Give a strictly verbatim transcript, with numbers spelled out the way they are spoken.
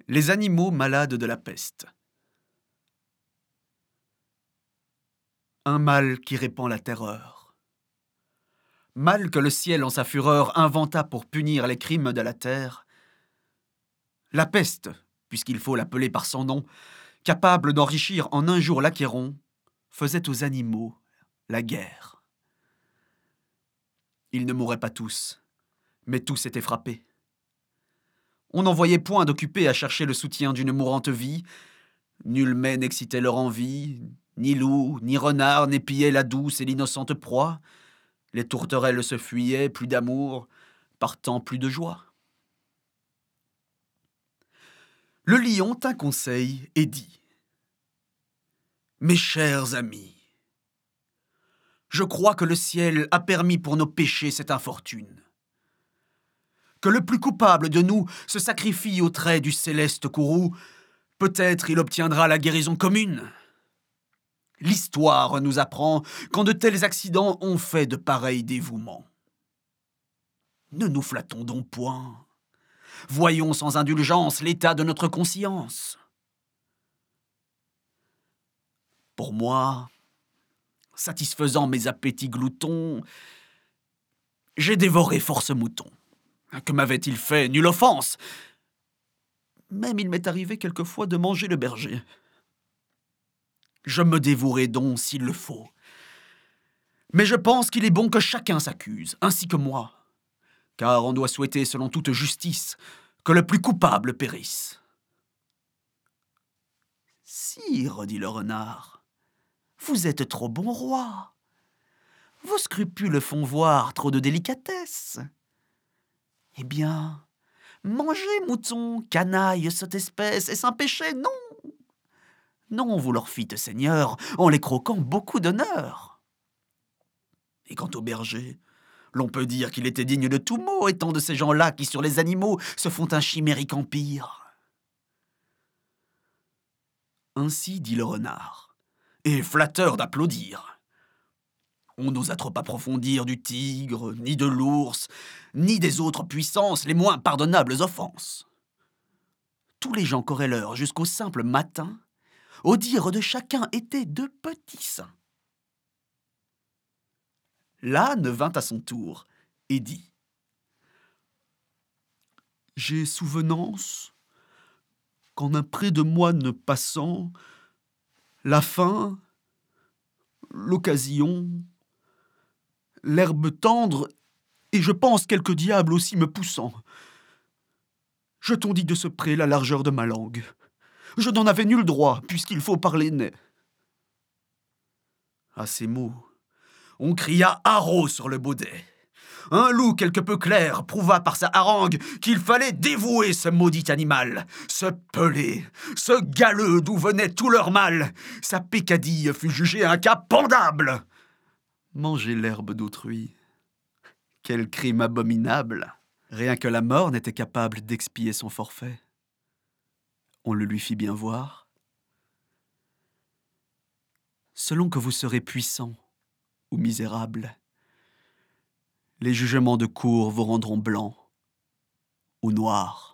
Les animaux malades de la peste. Un mal qui répand la terreur. Mal que le ciel en sa fureur inventa pour punir les crimes de la terre. La peste, puisqu'il faut l'appeler par son nom, capable d'enrichir en un jour l'Achéron, faisait aux animaux la guerre. Ils ne mouraient pas tous, mais tous étaient frappés. On n'en voyait point d'occupés à chercher le soutien d'une mourante vie. Nul mets n'excitait leur envie, ni loup, ni renard n'épiaient la douce et l'innocente proie. Les tourterelles se fuyaient, plus d'amour, partant plus de joie. Le lion tint conseil et dit : « Mes chers amis, je crois que le ciel a permis pour nos péchés cette infortune. Que le plus coupable de nous se sacrifie au trait du céleste courroux, peut-être il obtiendra la guérison commune. L'histoire nous apprend qu'en de tels accidents on fait de pareils dévouements. Ne nous flattons donc point. Voyons sans indulgence l'état de notre conscience. Pour moi, satisfaisant mes appétits gloutons, j'ai dévoré force moutons. Que m'avait-il fait? Nulle offense. Même il m'est arrivé quelquefois de manger le berger. Je me dévouerai donc s'il le faut. Mais je pense qu'il est bon que chacun s'accuse, ainsi que moi. Car on doit souhaiter, selon toute justice, que le plus coupable périsse. « Sire, dit le renard, vous êtes trop bon roi. Vos scrupules font voir trop de délicatesse. Eh bien, mangez, mouton, canaille, sotte espèce, est-ce un péché? Non. Non, vous leur fîtes, Seigneur, en les croquant beaucoup d'honneur. Et quant au berger, l'on peut dire qu'il était digne de tout mot, étant de ces gens-là qui, sur les animaux, se font un chimérique empire. » Ainsi dit le renard, et flatteur d'applaudir. On n'osa trop approfondir du tigre, ni de l'ours, ni des autres puissances les moins pardonnables offenses. Tous les gens querelleurs jusqu'au simple matin, au dire de chacun, étaient de petits saints. L'âne vint à son tour et dit : « J'ai souvenance qu'en un près de moine passant, la faim, l'occasion, l'herbe tendre, et je pense quelque diable aussi me poussant. Je tondis de ce près la largeur de ma langue. Je n'en avais nul droit, puisqu'il faut parler net. » À ces mots, on cria haro sur le baudet. Un loup quelque peu clair prouva par sa harangue qu'il fallait dévouer ce maudit animal, ce pelé, ce galeux d'où venait tout leur mal. Sa peccadille fut jugée un cas pendable. Manger l'herbe d'autrui, quel crime abominable! Rien que la mort n'était capable d'expier son forfait. On le lui fit bien voir. Selon que vous serez puissant ou misérable, les jugements de cour vous rendront blanc ou noir.